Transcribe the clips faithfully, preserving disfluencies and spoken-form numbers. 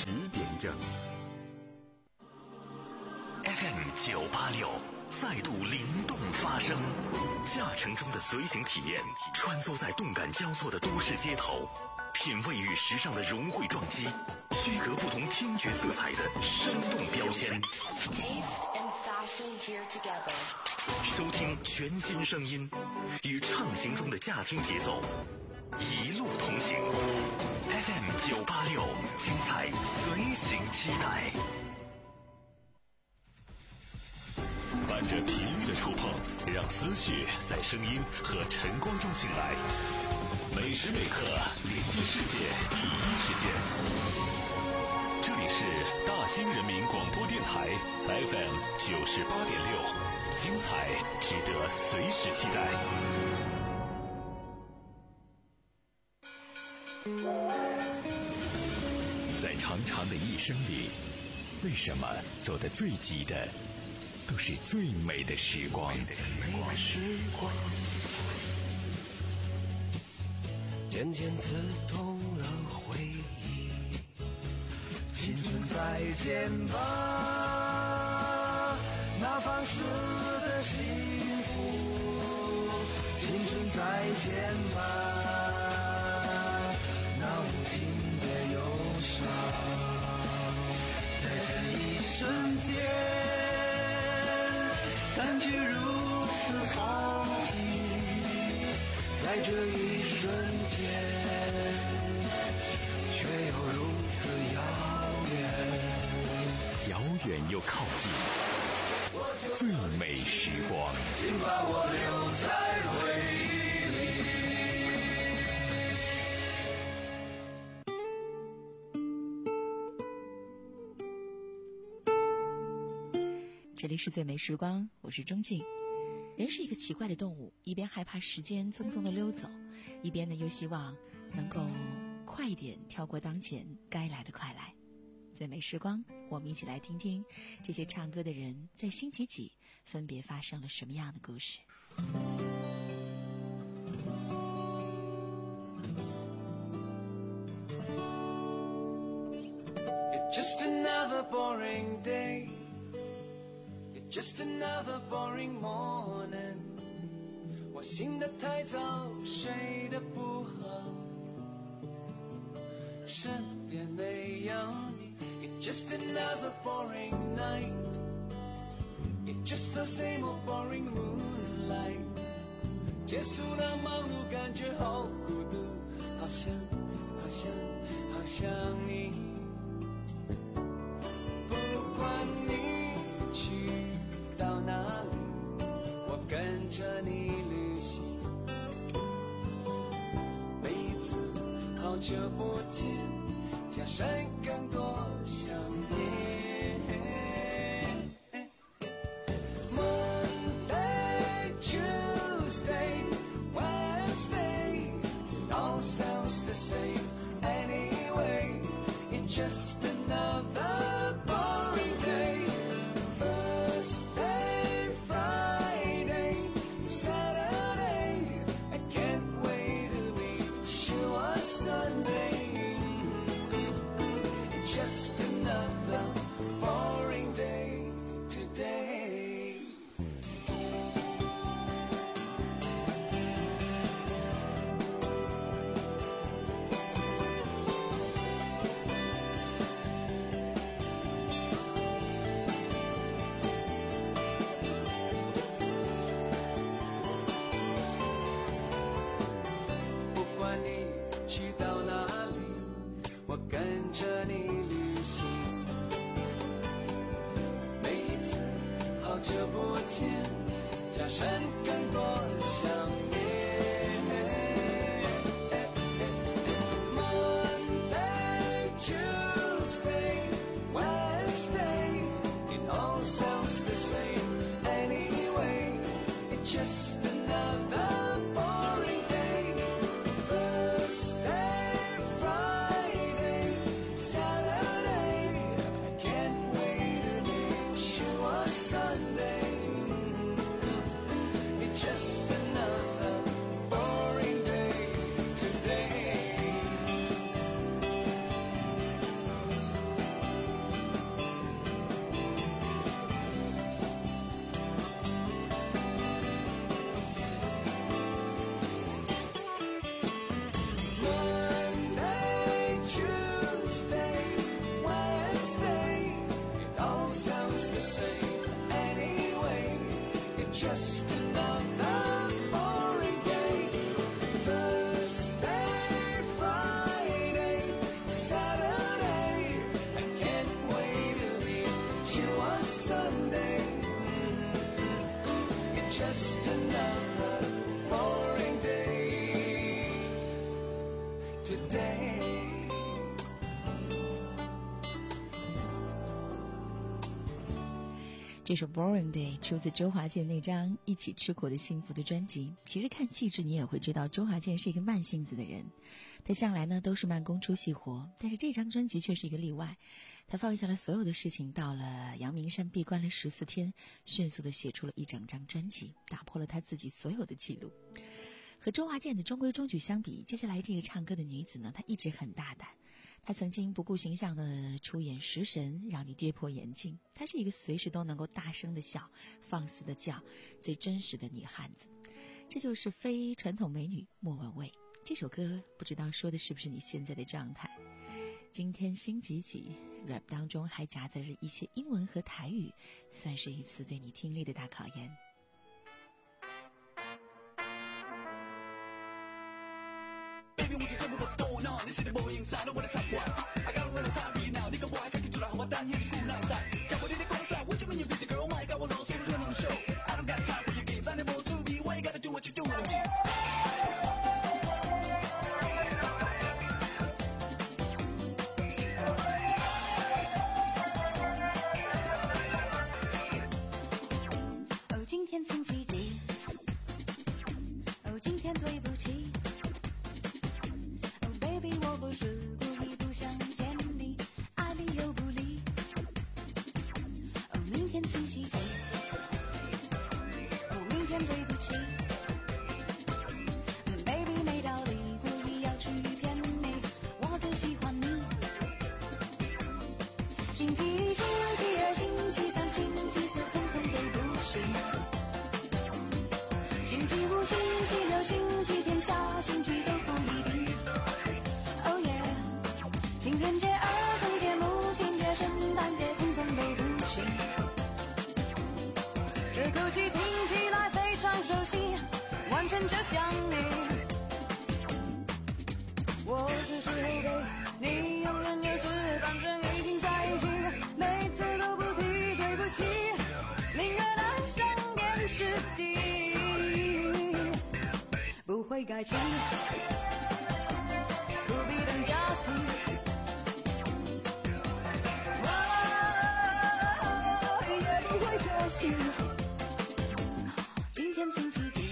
疑点正。 F M 九八六再度灵动发声，驾乘中的随行体验，穿梭在动感交错的都市街头，品味与时尚的融汇撞击，区隔不同听觉色彩的生动标签。收听全新声音，与畅行中的驾听节奏，一路同行。F M 九八六，精彩随行期待。伴着频率的触碰，让思绪在声音和晨光中醒来。每时每刻连接世界第一时间。这里是大兴人民广播电台 F M 九十八点六，精彩值得随时期待。在长长的一生里，为什么走得最急的都是最美的时光？ 渐渐刺痛了回忆。 青春再见吧，那放肆的幸福。青春再见吧，那无尽的忧伤。在这一瞬间，感觉如此靠近，在这一瞬间，却又如此遥远， 遥远又靠近，最美时光， 请把我留在回忆里。 这里是最美时光，我是钟静。人是一个奇怪的动物，一边害怕时间匆匆的溜走，一边呢又希望能够快一点跳过当前该来的快来。最美时光，我们一起来听听这些唱歌的人在星期几分别发生了什么样的故事。 It's just another boring day, it's just another boring morning. 我醒得太早，睡得不好，身边没有你。It's just another boring night, it's just the same old boring moonlight. 结束了忙碌，感觉好孤独，好像好像好像你。不管你去到哪里，我跟着你旅行。每一次好久不见，加深更多想念。Monday, Tuesday, Wednesday, it all sounds the same anyway. It's just another boring day. Thursday, Friday, Saturday, I can't wait to meet you on Sunday. Just another boring day today. just another boring day. Thursday, Friday, Saturday, I can't wait till the you on Sunday. It's just another boring day today. 这首 Boring Day 出自周华健那张《一起吃苦的幸福》的专辑。其实看气质你也会知道周华健是一个慢性子的人，他向来呢都是慢工出细活，但是这张专辑却是一个例外。他放下了所有的事情，到了阳明山闭关了十四天，迅速地写出了一整张专辑，打破了他自己所有的记录。和周华健的中规中矩相比，接下来这个唱歌的女子呢，她一直很大胆。她曾经不顾形象地出演食神，让你跌破眼镜。她是一个随时都能够大声地笑、放肆地叫、最真实的女汉子。这就是非传统美女莫文蔚。这首歌不知道说的是不是你现在的状态。今天星期几 rap 当中还夹杂着一些英文和台语，算是一次对你听力的大考验。 Baby, won't you tell me what's going on? This shit boy inside, I wanna talk one. I got a little time for you now. Nigga, boy, I can't get you like I'm done here. Cool outside. Can't wait to go outside. What you mean you busy, girl? My God, we're all so run on the show. I don't got time for your games. I never to be. Why you gotta do what you do to me? Oh, 今天星期几 Oh, 今天对不起我不是故意不想见你，爱理又不理。哦，明天星期几？哦，明天对不起 ，baby 没道理，故意要去骗你，我只喜欢你。星期一、星期二、星期三、星期四，统统都不行。星期五、星期六、星期天、下星期都不一定。情人节、儿童节、母亲节、圣诞节，统统都不行。这口气听起来非常熟悉，完全就像你。我只是后悔，你永远就是反正已经在一起，每次都不提对不起，宁愿爱上电视机，不会改进，不必等假期。今天星期几？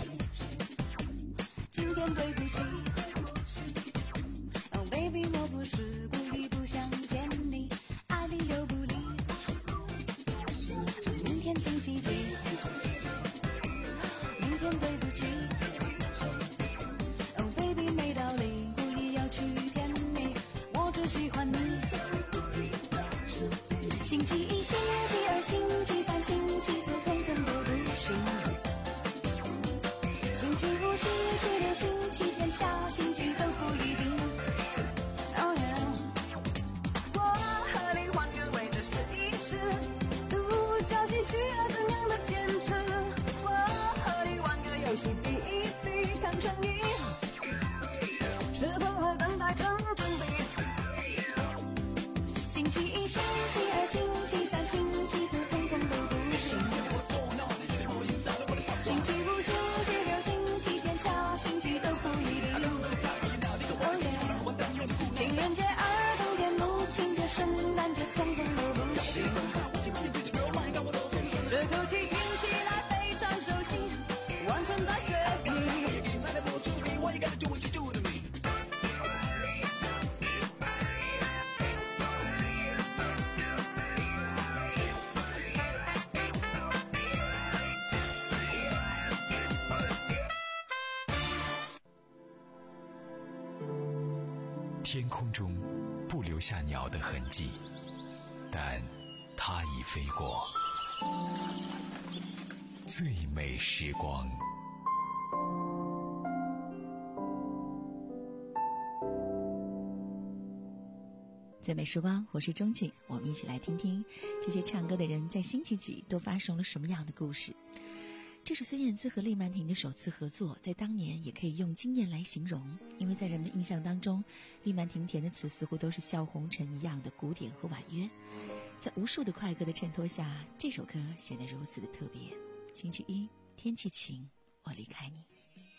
今天对不起。Oh baby， 我不是故意不想见你，爱理又不理。明天星期几？明天对不起。Oh baby， 没道理，故意要去骗你，我只喜欢你。星期一、星期二、星期三、星期四，统统都不行。星期五、星期六、星期天、下星期都不一定。Oh yeah， 我和你换个位置试一试，独角戏需要怎样的坚持？我和你玩个游戏，比一比看诚意，是否和等待成正比？星期一、星期二、星期三、星期四，统统都不行。星期五、星期六、星期天、下星期都不一定。Oh yeah， 情人节、儿童节、母亲节、圣诞节，统统都不行。这口气听起来非常熟悉，完全在学你。 天空中不留下鸟的痕迹，但它已飞过。最美时光。 最美时光，我是钟静，我们一起来听听这些唱歌的人在星期几都发生了什么样的故事。 这是孙燕姿和厉曼婷的首次合作，在当年也可以用惊艳来形容，因为在人们的印象当中，厉曼婷填的词似乎都是笑红尘一样的古典和婉约，在无数的快歌的衬托下，这首歌显得如此的特别。星期一，天气晴，我离开你。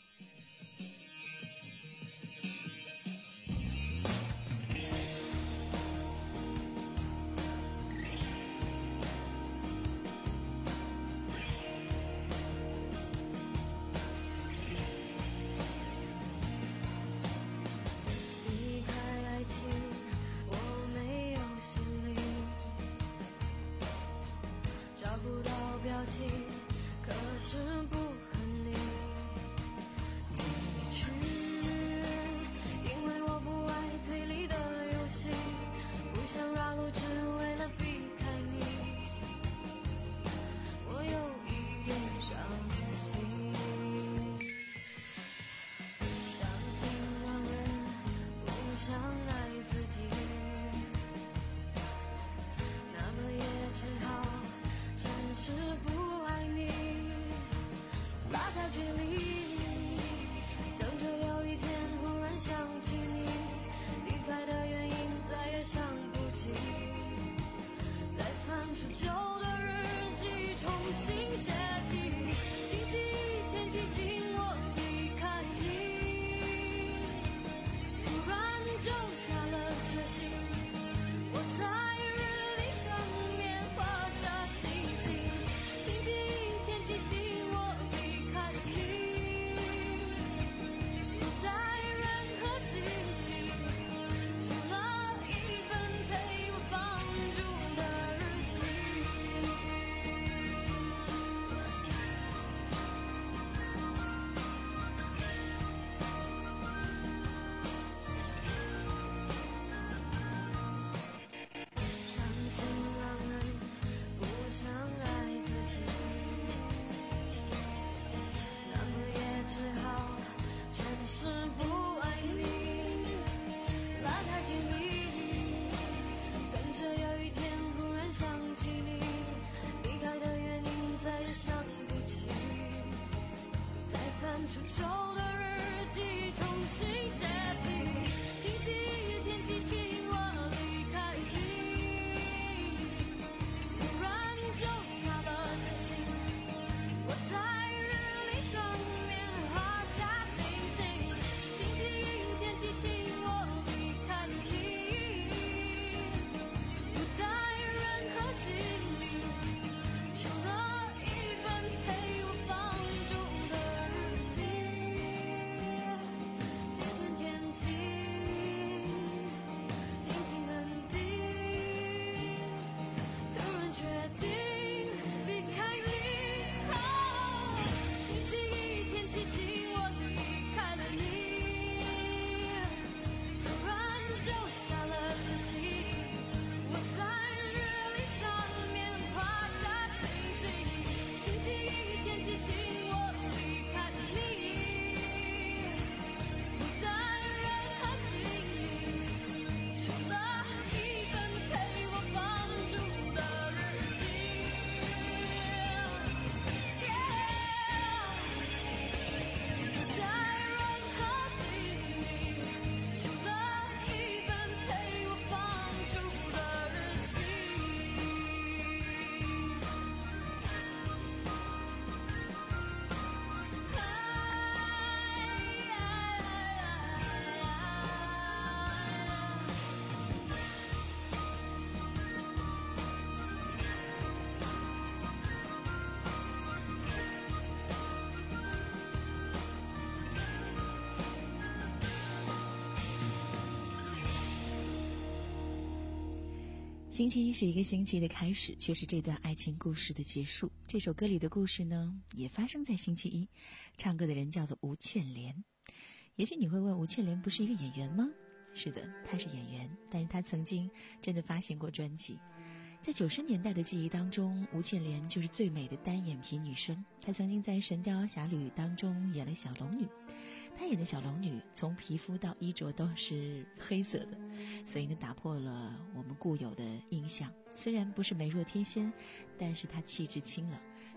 星期一是一个星期的开始，却是这段爱情故事的结束。这首歌里的故事呢，也发生在星期一。唱歌的人叫做吴倩莲。也许你会问，吴倩莲不是一个演员吗？是的，她是演员，但是她曾经真的发行过专辑。在九十年代的记忆当中，吴倩莲就是最美的单眼皮女生。她曾经在《神雕侠侣》当中演了小龙女，她演的小龙女从皮肤到衣着都是黑色的，所以呢打破了我们固有的印象。虽然不是美若天仙，但是她气质清冷，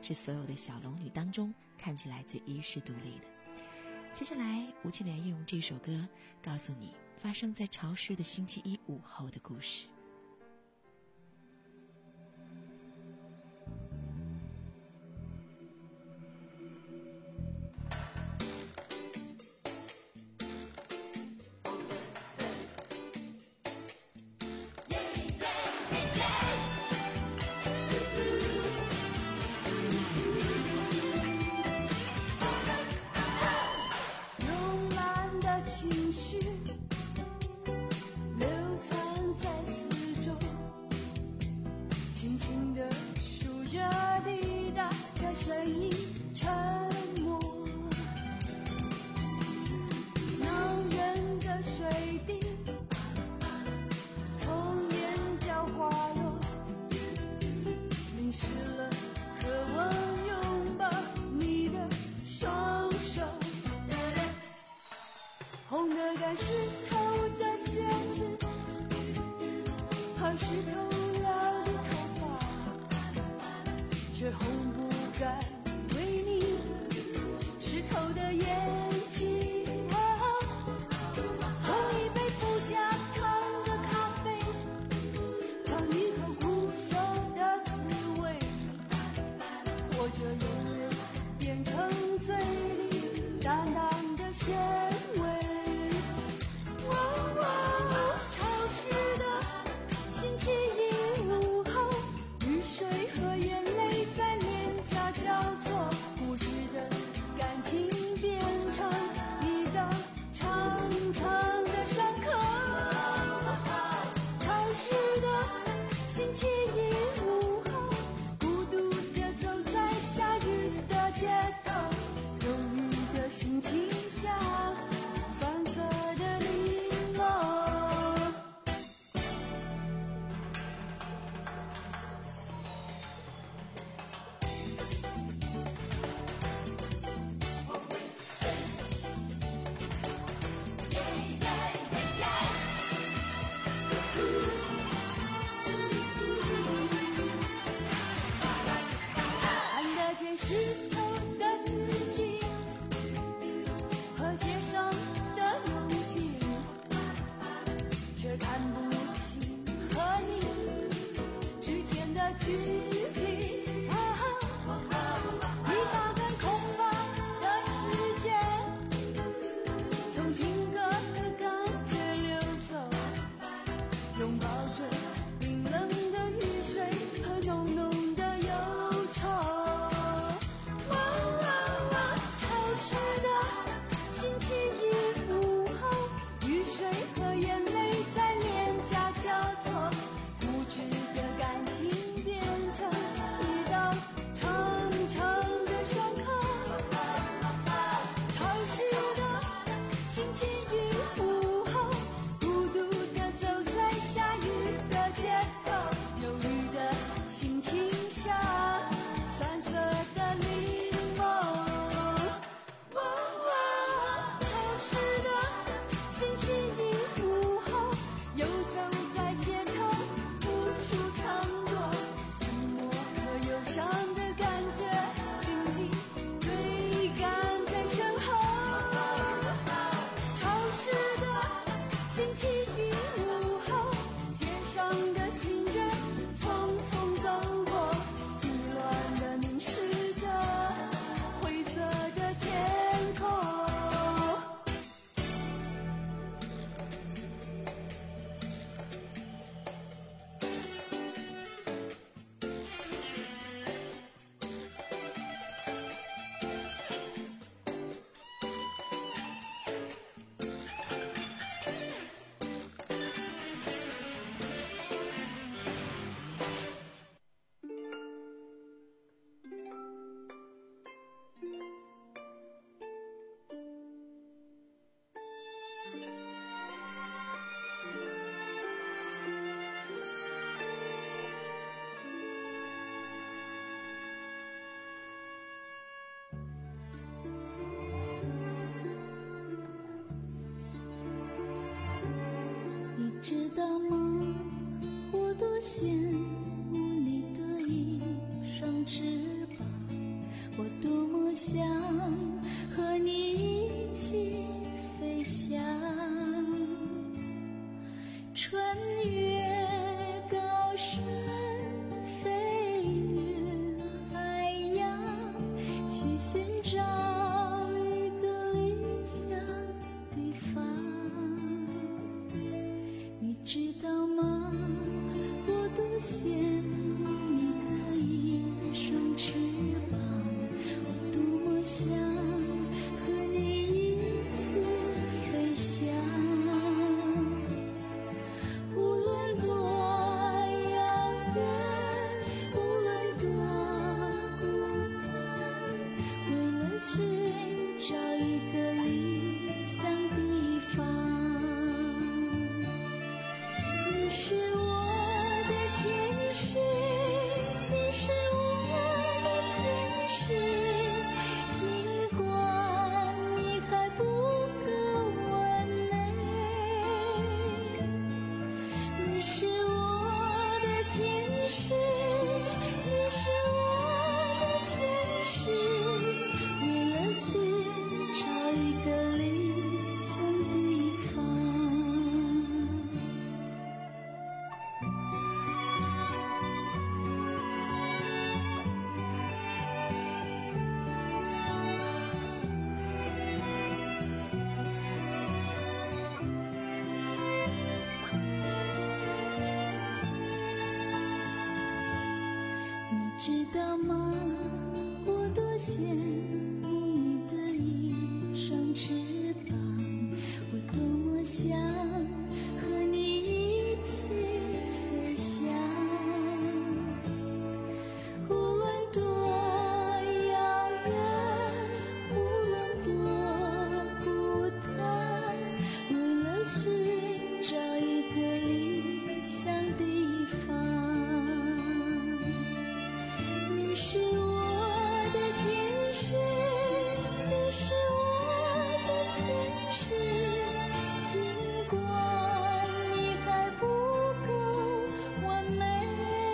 是所有的小龙女当中看起来最遗世独立的。接下来吴庆莲用这首歌告诉你发生在潮湿的星期一午后的故事。 红的赶石头的鞋子和湿透了的头发，却红不敢为你湿透的眼睛。喝一杯不加糖的咖啡，尝一口苦涩的滋味，或者眼泪变成嘴里淡淡的咸味。 知道吗？我多羡慕你的一双翅膀。 知道吗？我多羡你的一双翅膀，我多么想和你一起飞翔。无论多遥远，无论多孤单，为了寻找一个理想地方。你是我的天使，你是我的天使，尽管你还不够完美。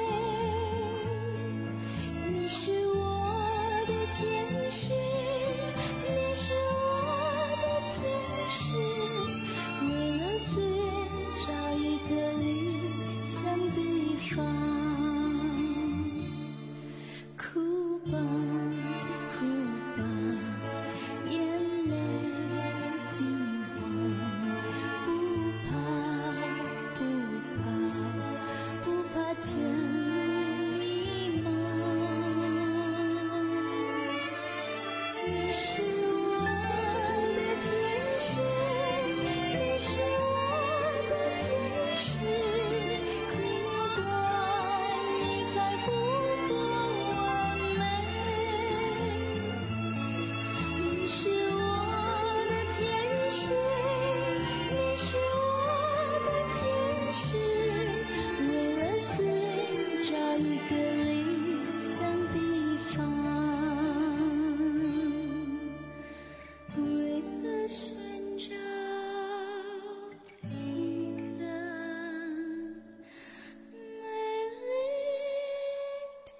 你是我的天使，你是我的天使，为了寻找一个理想地方。哭吧，哭吧，眼泪金黄，不怕，不怕，不怕前路迷茫。你是我的天使，你是我的天使，尽管你还不够完美。你是我的天使，你是我的天使，为了寻找一个理想地方，为了寻找一个美丽地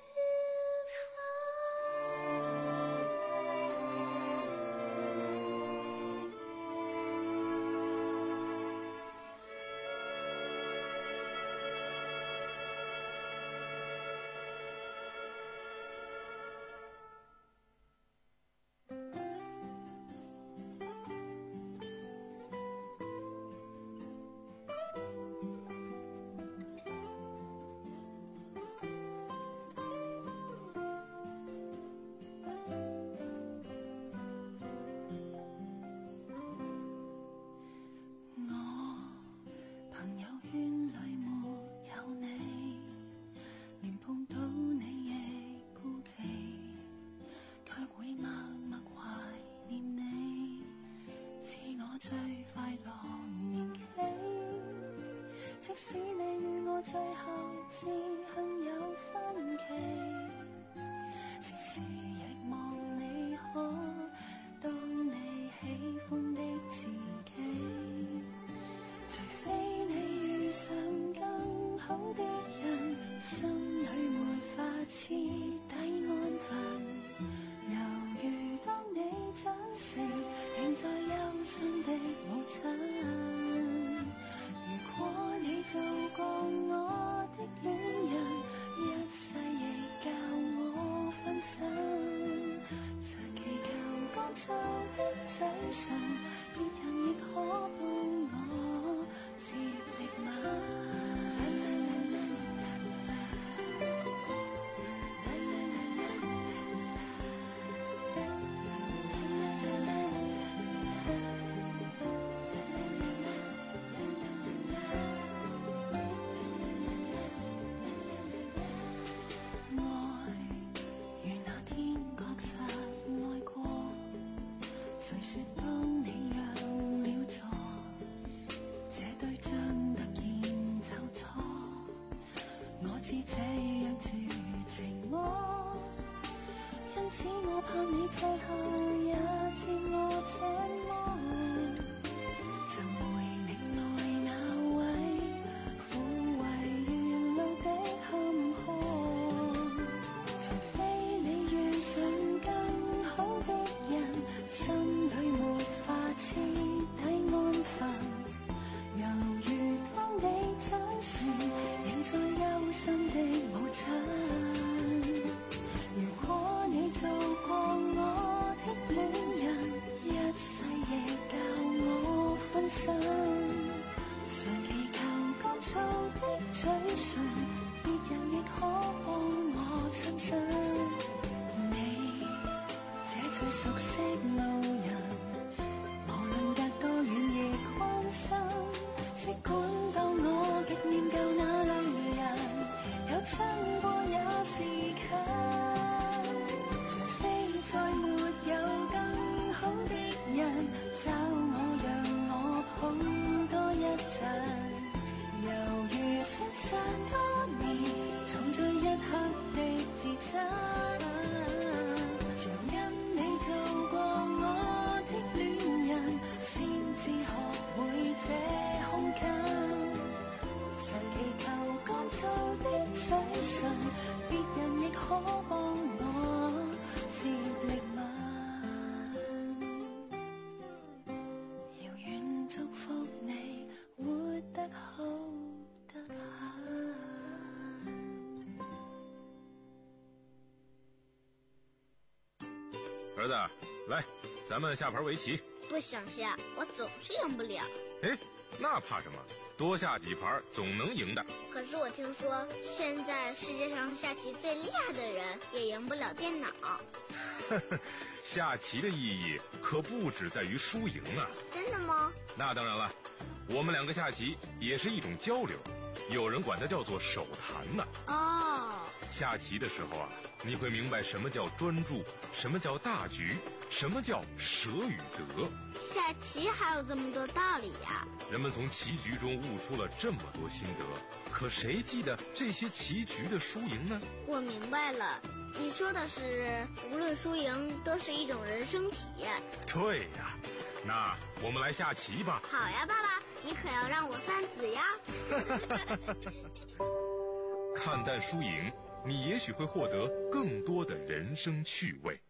最快樂年紀，即使你與我最後志向有分歧，時時亦望你可當你喜歡的自己，除非你遇上更好的人，心裏沒法徹底安分。猶如當你長成，仍在憂心的母親，如果你做過我的戀人，一世亦教我分身，常祈求乾燥的嘴唇，別人亦可幫我接力馬。誰說當你讓了座，這對將突然就錯？我知這樣絕情魔，因此我怕你最後也似我這麼，尋回嶺內那位撫慰沿路的坎坷，除非你遇上更好的人，心裏沒法徹底安分，猶如當你長成，仍在憂心的母親。如果你做過我的戀人，一世亦最熟悉路人，無論隔多遠亦關心，即管當我極念舊那類人，有親過也是近，除非再沒有更好的人，找我讓我抱多一陣，猶如失散多年，重聚一刻的自責，像因你做過我的戀人，先至學會這空間，常祈求乾燥的嘴唇，別人亦可幫我接力吻，遙遠祝福你活得好得很。 兒子，來，咱們下盤圍棋。 不想下，我總是贏不了。 哎，那怕什麼？多下幾盤總能贏的。 可是我聽說，現在世界上下棋最厲害的人也贏不了電腦。 下棋的意義可不只在於輸贏啊。 真的嗎？ 那當然了，我們兩個下棋也是一種交流，有人管它叫做手談呢。 哦。 下棋的時候啊，你會明白什麼叫專注，什麼叫大局，什麼叫捨與得。 下棋還有這麼多道理呀！ 人們從棋局中悟出了這麼多心得，可誰記得這些棋局的輸贏呢？ 我明白了，你說的是無論輸贏都是一種人生體驗。 對呀，那我們來下棋吧。 好呀，爸爸，你可要讓我三子呀。 看淡輸贏，你也許會獲得更多的人生趣味。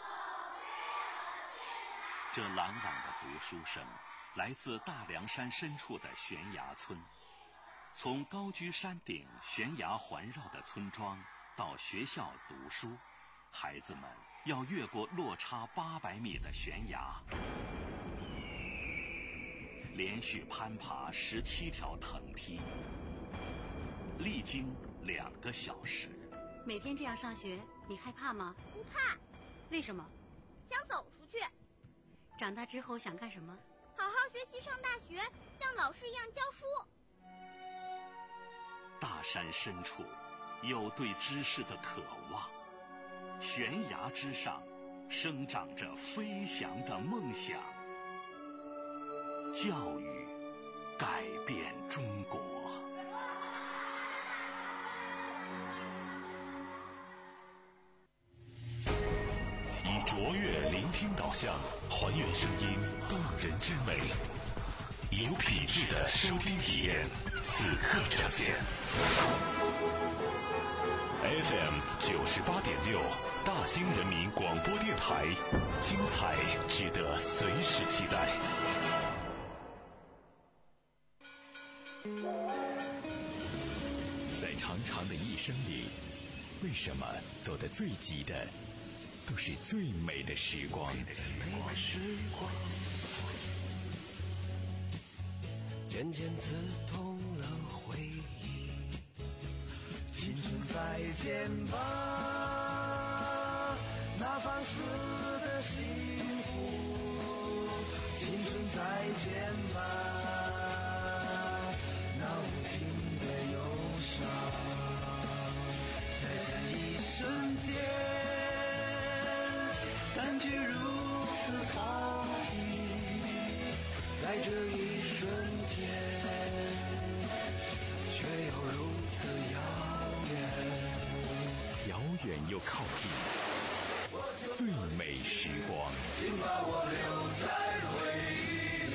這朗朗的讀書聲來自大涼山深處的懸崖村。從高居山頂懸崖環繞的村莊到學校讀書，孩子們要越過落差八百米的懸崖，連續攀爬十七條藤梯，歷經兩個小時。 每天這樣上學，你害怕嗎？ 不怕。 為什麼？ 想走出去。 長大之後想幹什麼？ 好好學習，上大學，像老師一樣教書。 大山深處有對知識的渴望，懸崖之上生長着飛翔的夢想。教育改變中國。以卓越聆聽導向，還原聲音動人之美，有品質的收聽體驗，此刻呈現。F M 九十八點六，大興人民廣播電台，精彩值得隨時期待。在長長的一生裡，為什麼走得最急的都是最美的時光？ 漸漸刺痛了回憶。 青春再見吧，那放肆的幸福。青春再見吧，那無情的憂傷。在這一瞬間，感覺如此靠近，在這一瞬間，卻又如此遙遠， 遙遠又靠近，最美時光。 請把我留在回憶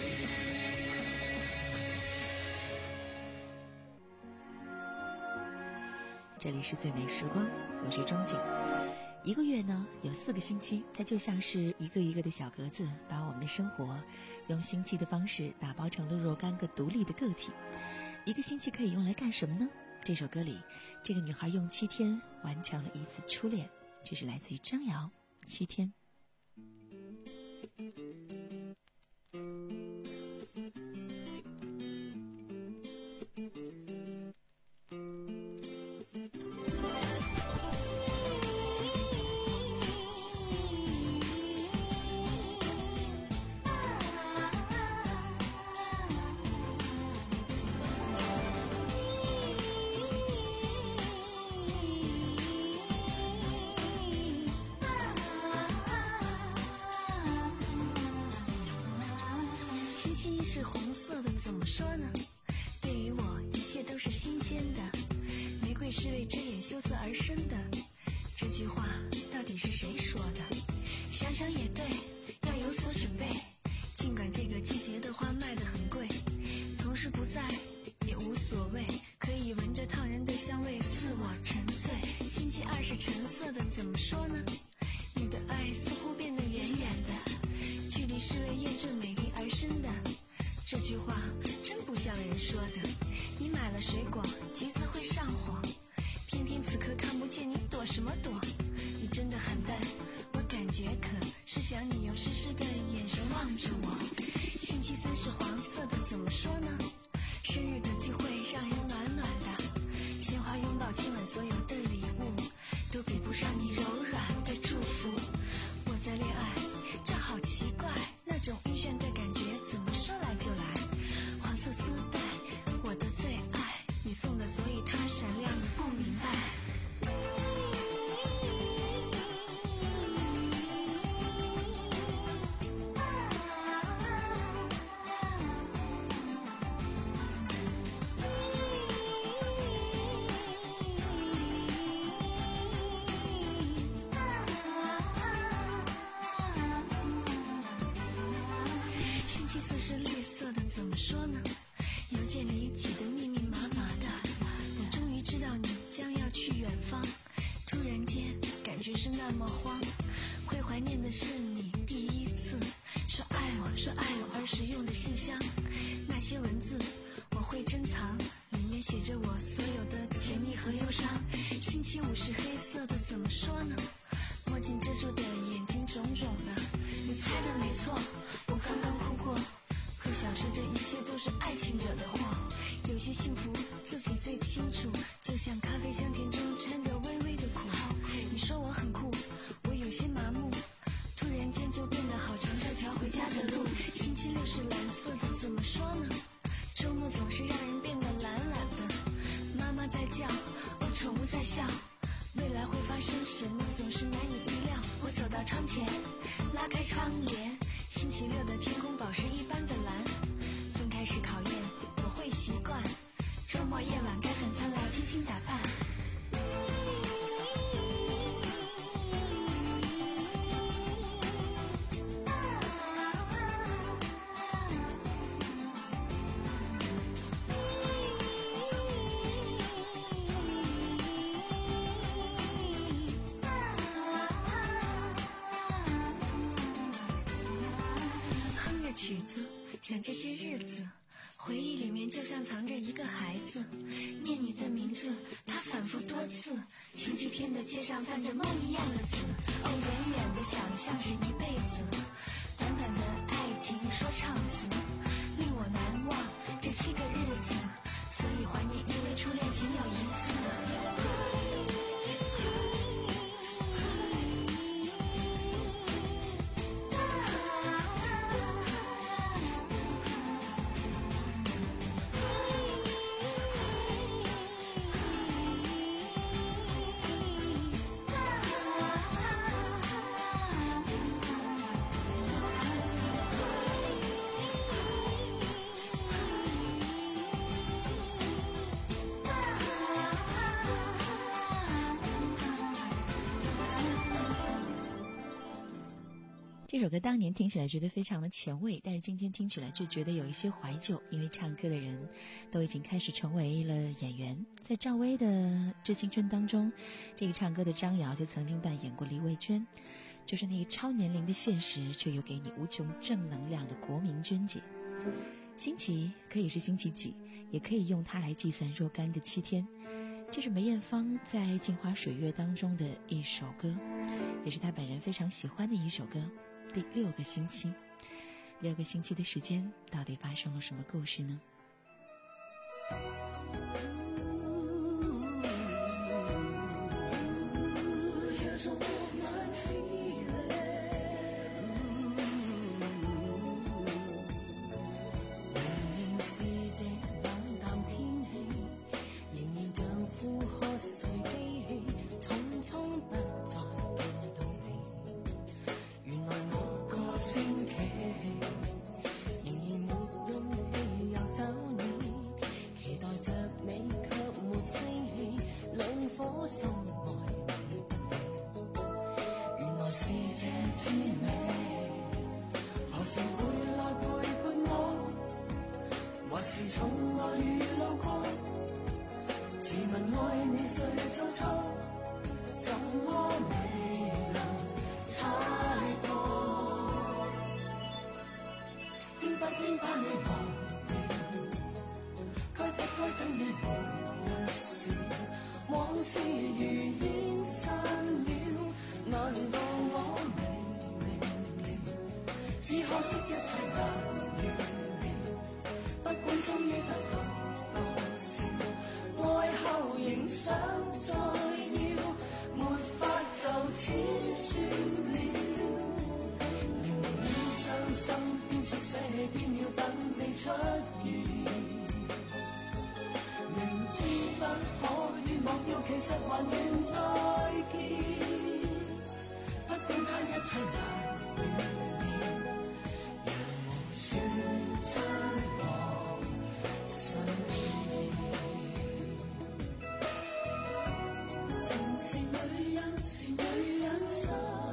裡。這裡是最美時光，我是鍾景。一個月呢有四個星期，它就像是一個一個的小格子，把我們的生活用星期的方式打包成了若干個獨立的個體。一個星期可以用來幹什麼呢？這首歌裡，這個女孩用七天完成了一次初戀，這是來自於張瑤，七天。 贵是为遮掩羞涩而生的。这句话到底是谁说的？想想也对，要有所准备。尽管这个季节的花卖得很贵，同事不在也无所谓，可以闻着烫人的香味自我沉醉。星期二是橙色的，怎么说呢？你的爱似乎变得远远的，距离是为验证美丽而生的。这句话真不像人说的。你买了水果，橘子会上火，偏偏此刻看不见，你躲什么躲？你真的很笨，我感觉可是想你用湿湿的眼神望着我。星期三是黄色的，怎么说呢？生日的聚会让人暖暖的，鲜花拥抱亲吻所有的礼物，都比不上你柔软的祝福。我在恋爱，这好奇怪，那种晕眩的感觉怎么说来就来。黄色丝带，我的最爱，你送的，所以它闪亮，你不明白。拉开窗帘，星期六的天空宝石一般的蓝，分开是考验，我会习惯。周末夜晚该很灿烂，精心打扮。想这些日子，回忆里面就像藏着一个孩子，念你的名字，他反复多次。星期天的街上泛着梦一样的紫，哦，远远的想象是一辈子，短短的爱情说唱词，令我难忘这七个日子，所以怀念，因为初恋仅有一次。 这首歌当年听起来觉得非常的前卫，但是今天听起来就觉得有一些怀旧，因为唱歌的人都已经开始成为了演员。在赵薇的《致青春》当中，这个唱歌的张瑶就曾经扮演过黎维娟，就是那个超年龄的现实却又给你无穷正能量的国民娟姐。星期可以是星期几，也可以用它来计算若干个七天。这是梅艳芳在《镜花水月》当中的一首歌，也是她本人非常喜欢的一首歌。第六个星期，六个星期的时间，到底发生了什么故事呢？ 你，期待着你卻沒聲氣。 顆心愛你，原來是這滋味。何時會來陪伴我？還是從來遇路過？自問愛你誰做錯？怎麼未能猜過？應不應把你忘掉？該不該等你無一時？往事如煙散了，難道我未明了？只可惜一切難預料，不管終於得到多少，愛後仍想再要，沒法就此算了。明明已傷心，便是捨棄，便要等你出現。明知不可願忘掉，其實還願再見。不管他一切難預料，讓我說出我想要。曾是女人，是女人心。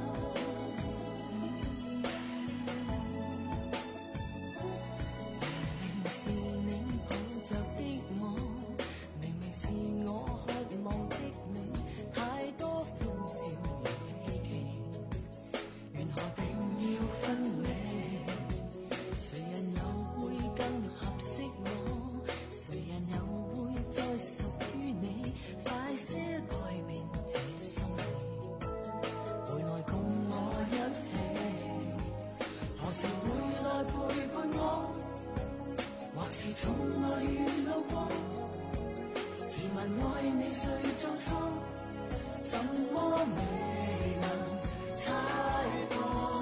明明是你抱着的我，明明是我渴望的你，太多歡笑與希冀，緣何定要分離？誰人又會更合適我？誰人又會再屬於你？快些改變這心理，回來共我一起。何時會來陪伴我？或是從來遇路過？自問愛你誰做錯？怎麼未能猜過？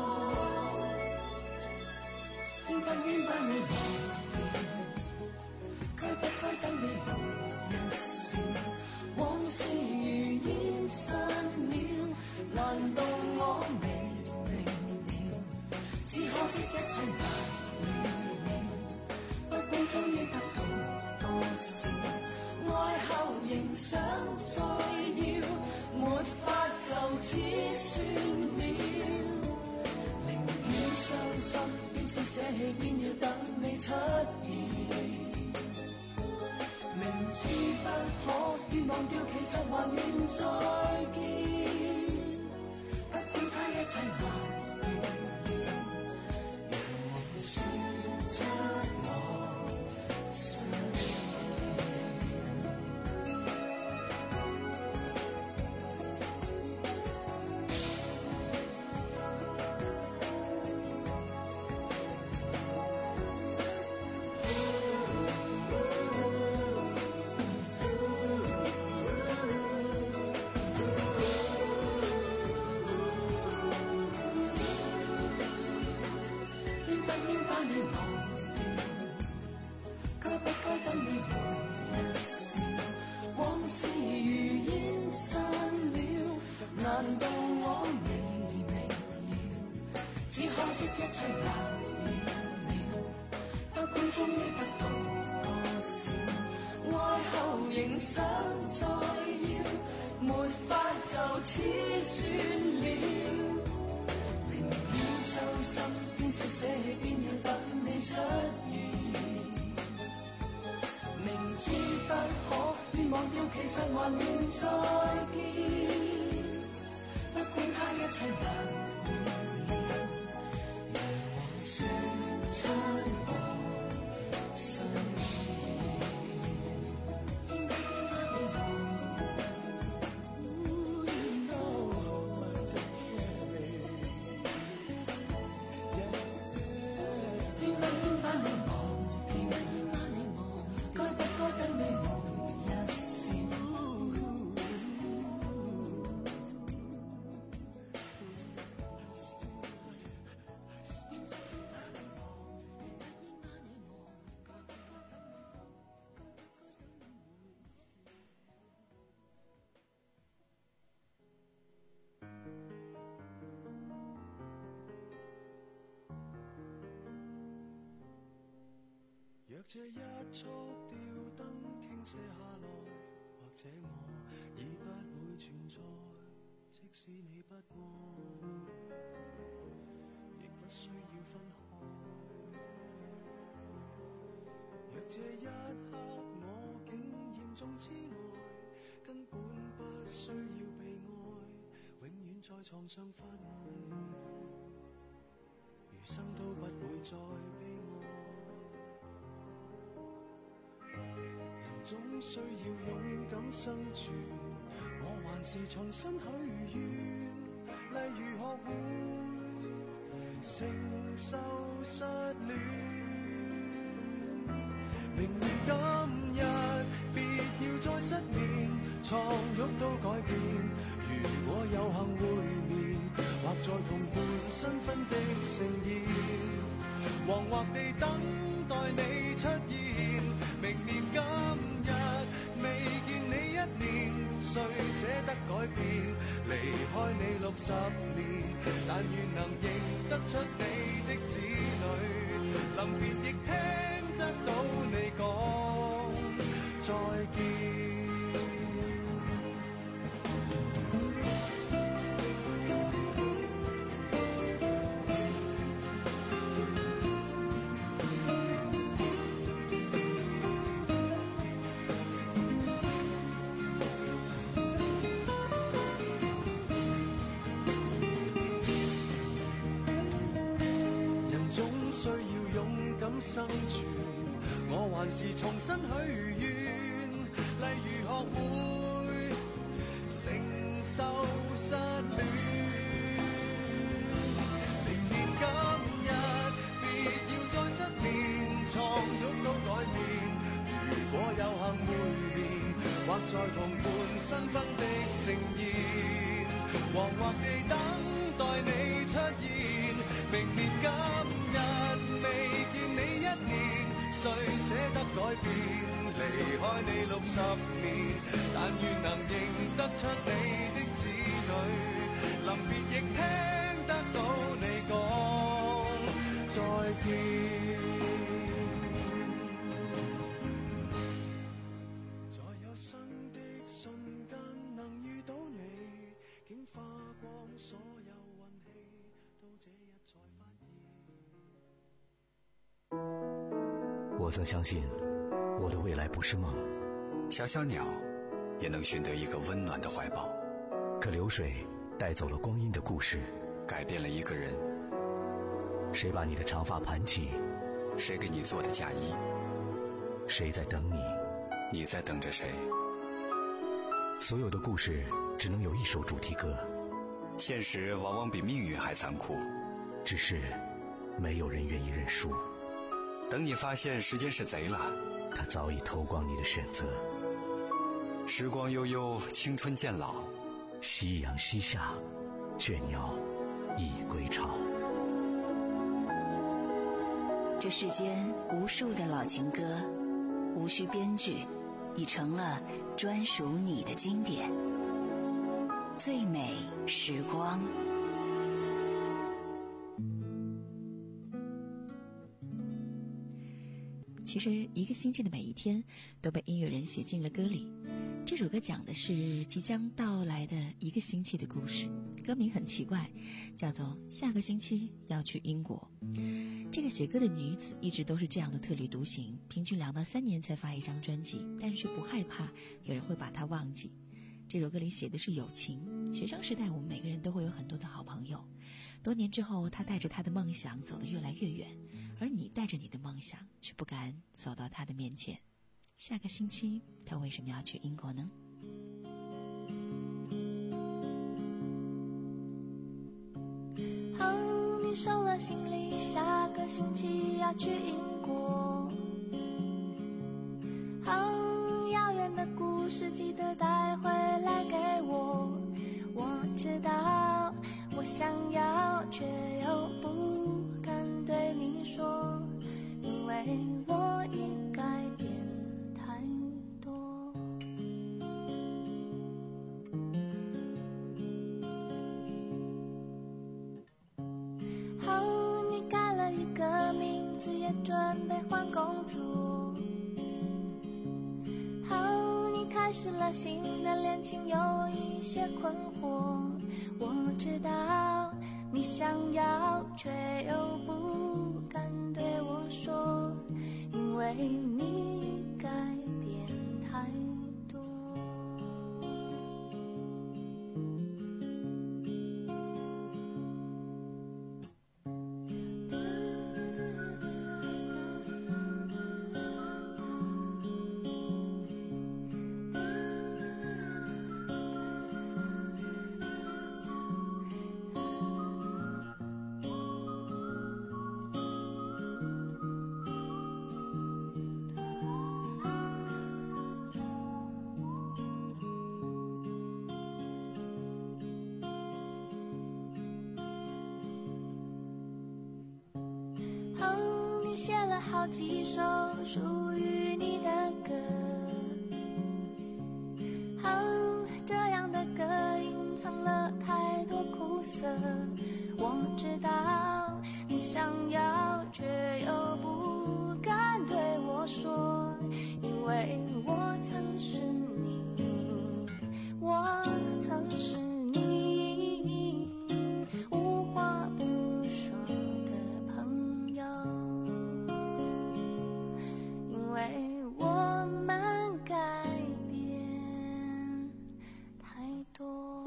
應不應把你忘掉？該不該等你無一時？往事如煙散了，難道我未明了？只可惜一切難預料，不管終於得到多少，愛後仍想再要，沒法就此算了。寧願傷心，便是捨棄，便要等你出現。明知不可願忘掉，其實還願再見。不管他一切難預料，讓我說出我想要。應不應把你忘掉？該不該等你無一時？往事如煙散了，難道我未明了？只可惜一切難預料，不管終於得到多少，愛後仍想再要，沒法就此算了。寧願傷心，便是捨棄，便要等你出現。明知不可願忘掉，其實還願再見。不管他一切難預料，讓我說出我想要。應不應把你忘掉？應不應把你忘掉？該不該等你無一時？ 若這一束吊燈傾瀉下來，或者我已不使你不安，亦不需要分開。若這一刻我竟嚴重痴呆，根本不需要被愛，永遠在床上發夢，餘生都不會再悲哀。人總需要勇敢生存，我還是重新許願，例如學會承受失戀。明年今日別要再失眠，床褥都改變。如果有幸會面，或在同伴新婚的盛宴，惶惑地等待你出現。明年今日未見你一年，誰捨得改變？離開你六十年，但願能認得出你的子女，臨別亦聽得到你講再見。生存，我還是重新許願，例如學會承受失戀。明年今日別要再失眠，床褥都改變。如果有幸會面，或在同伴新婚的盛宴，惶惑地等待你出現。明年今日未見你一年，誰捨得改變？離開你六十年，但願能認得出你的子女，臨別亦聽得到你講再見。在有生的瞬間能遇到你，竟花光所有運氣，到這日才發現。 我曾相信我的未來不是夢， 小小鳥也能尋得一個溫暖的懷抱， 可流水帶走了光陰的故事， 改變了一個人。 誰把你的長髮盤起？ 誰給你做的嫁衣？ 誰在等你？ 你在等着誰？ 所有的故事只能有一首主題歌， 現實往往比命運還殘酷， 只是沒有人願意認輸。 等你發現時間是賊了， 他早已偷光你的選擇。 時光悠悠，青春漸老， 夕陽西下，倦鳥已歸巢。 這世間無數的老情歌，無需編劇，已成了專屬你的經典。最美時光。 其實一個星期的每一天都被音樂人寫進了歌裡。這首歌講的是即將到來的一個星期的故事，歌名很奇怪，叫做下個星期要去英國。這個寫歌的女子一直都是這樣的特立獨行，平均兩到三年才發一張專輯，但是卻不害怕有人會把她忘記。這首歌裡寫的是友情，學生時代我們每個人都會有很多的好朋友，多年之後她帶着她的夢想走得越來越遠，而你帶着你的夢想卻不敢走到她的面前。下個星期她為什麼要去英國呢？ 哦，你收了行李，下個星期要去英國。哦，遙遠的故事記得帶回來給我。我知道我想要，卻又不敢對你說，因為我已改變太多。哦，你改了一個名字，也準備換工作。哦，你開始了新的恋情，有一些困惑。我知道你想要，却又不敢对我说，因为你改变太多。写了好几首属于你的歌，哦，这样的歌隐藏了太多苦涩。我知道你想要，却又不敢对我说，因为我曾是你，我曾是你无话不说的朋友。因为我们改变太多。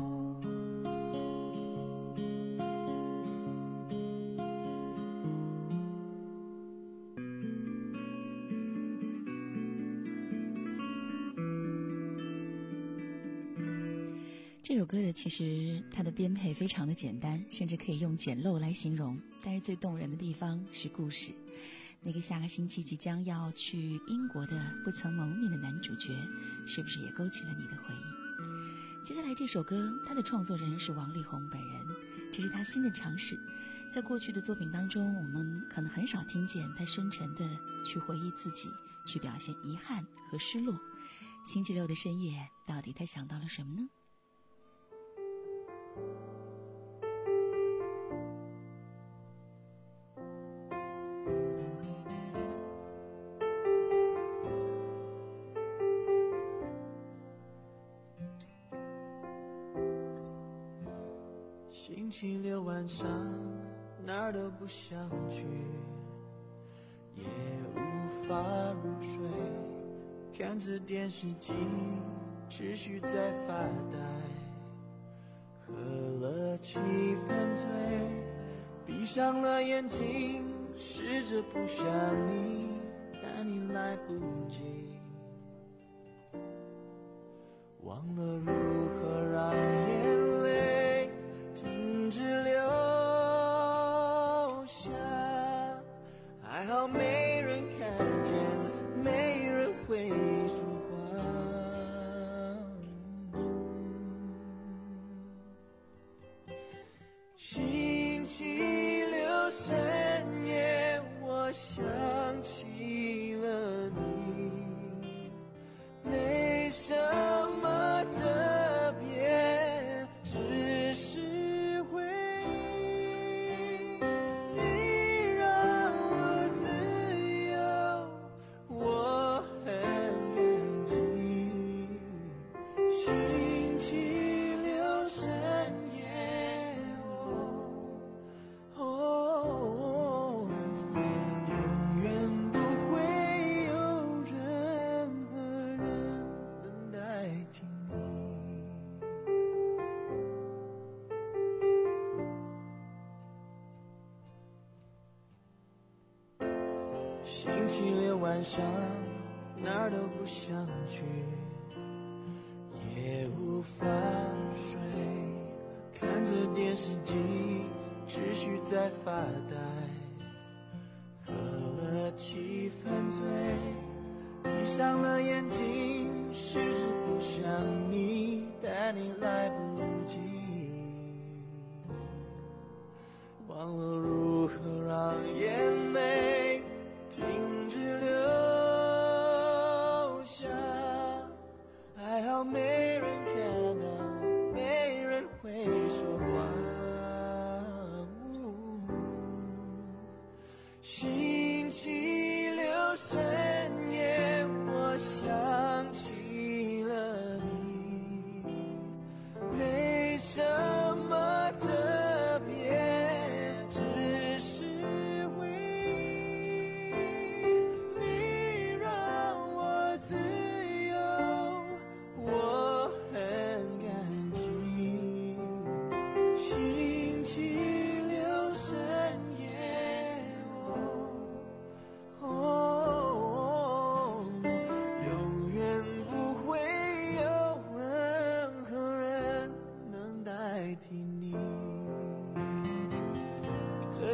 这首歌的其实它的编配非常的简单，甚至可以用简陋来形容，但是最动人的地方是故事。那个下个星期即将要去英国的不曾谋面的男主角，是不是也勾起了你的回忆？接下来这首歌，他的创作人是王力宏本人，这是他新的尝试。在过去的作品当中，我们可能很少听见他深沉的去回忆自己，去表现遗憾和失落。星期六的深夜，到底他想到了什么呢？ 星期六晚上哪儿都不想去，也无法入睡，看着电视机持续在发呆，喝了七分醉，闭上了眼睛，试着不想你，但你来不及，忘了如何让眼泪停止流下，还好没人看见，没人会说话。星期六深夜，我想起了你，没什么特别，只是回忆，你让我自由，我很感激。星期六深夜，哦哦，永远不会有任何人能代替你。星期六晚上哪儿都不想去，也无法睡，看着电视机持续在发呆，喝了七分醉，闭上了眼睛，试着不想你，但你来不及，忘了如何让眼泪停止流下，还好没人看到，没人会说话。星期六深夜，我想起了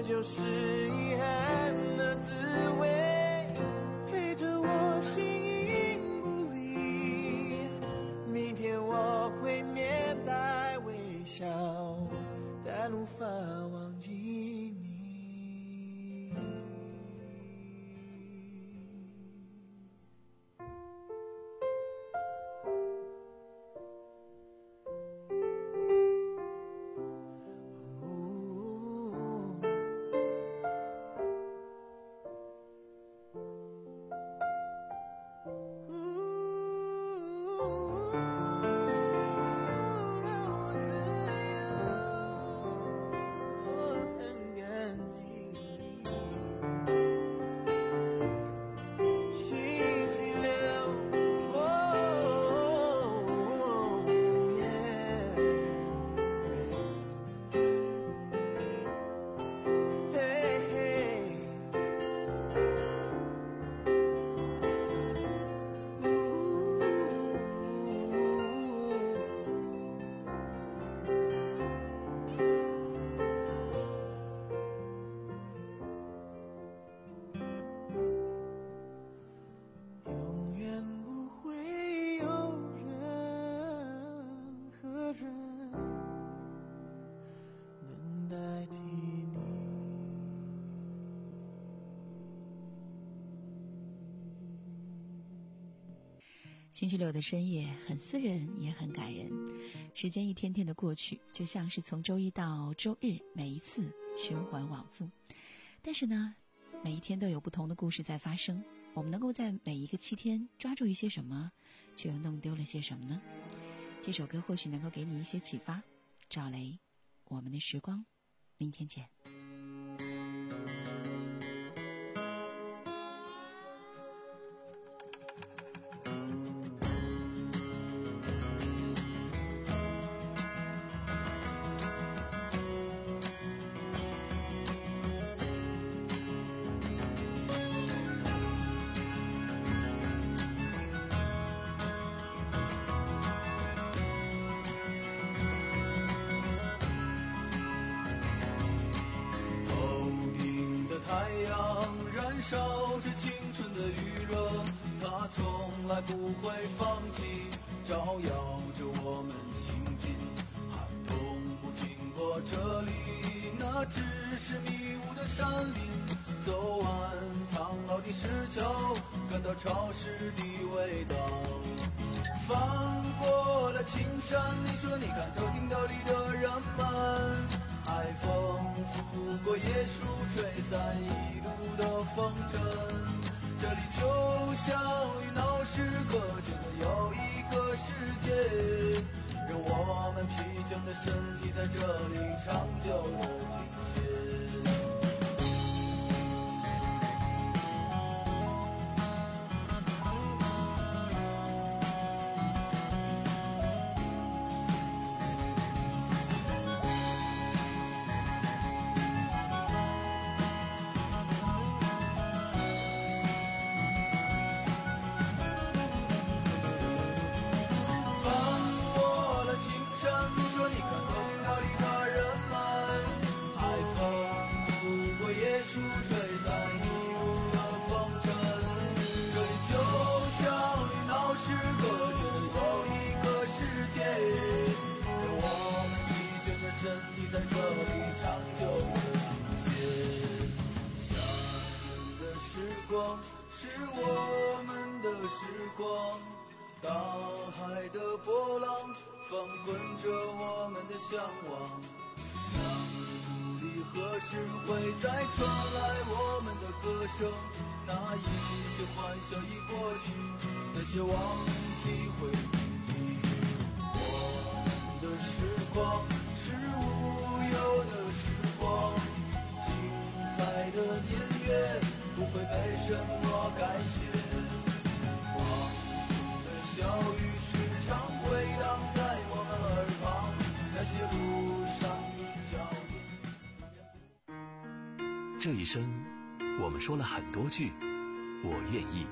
这就是遗憾的滋味，陪着我形影不离。明天我会面带微笑，但无法忘记你。 星期六的深夜很私人也很感人，时间一天天的过去，就像是从周一到周日每一次循环往复，但是呢每一天都有不同的故事在发生，我们能够在每一个七天抓住一些什么，却又弄丢了些什么呢？这首歌或许能够给你一些启发。赵雷，我们的时光，明天见。 烧着青春的余热，它从来不会放弃，照耀着我们行进。寒冬不经过这里，那只是迷雾的山林。走完苍老的石桥，感到潮湿的味道。翻过了青山，你说你看头顶斗笠的人们，海风拂过椰树，吹散一路的风尘。这里就像与闹市隔绝的又一个世界，让我们疲倦的身体在这里长久的停歇。在这里长久的停歇，夏天的时光是我们的时光，大海的波浪翻滚着我们的向往，山谷里何时会再传来我们的歌声？那一些欢笑已过去，那些往昔会铭记。我们的时光是无忧的时光，精彩的年月不会被什么改写。放纵的小雨时常回荡在我们耳旁，那些路上的脚印。 这一生，我们说了很多句“我愿意”。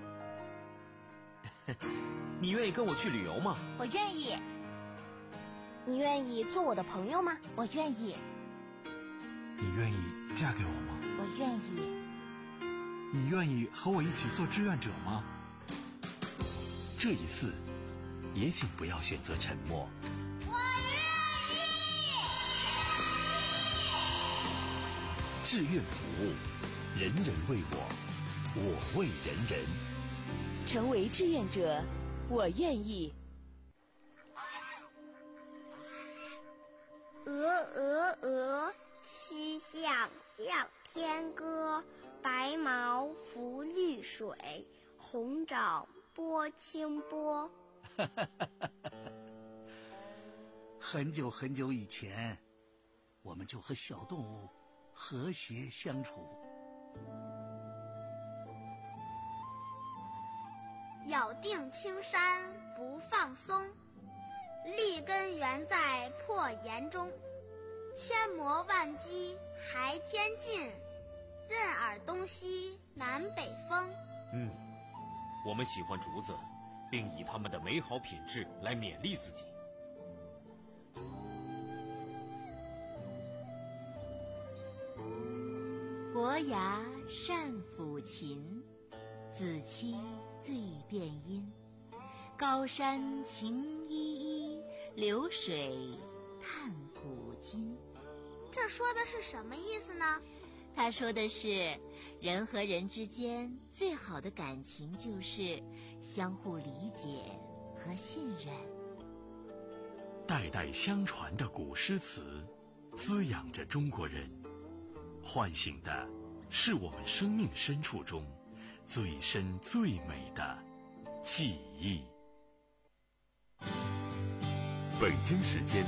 你愿意跟我去旅游吗？ 我愿意。你愿意做我的朋友吗？我愿意。 你愿意嫁给我吗？ 我愿意。 你愿意和我一起做志愿者吗？ 这一次，也请不要选择沉默。 我愿意。 志愿服务，人人为我，我为人人。 成为志愿者，我愿意。 鹅鹅鹅，曲项向天歌。白毛浮绿水，红掌拨清波。 很久很久以前，我们就和小动物和谐相处。 咬定青山不放松，立根原在破岩中。千磨万击还坚劲，任尔东西南北风。 嗯，我们喜欢竹子，并以它们的美好品质来勉励自己。 伯牙善抚琴，子期最辨音。高山晴依依，流水叹古今。 这说的是什么意思呢？ 他说的是，人和人之间最好的感情就是相互理解和信任。 代代相传的古诗词，滋养着中国人，唤醒的是我们生命深处中最深最美的记忆。 北京时间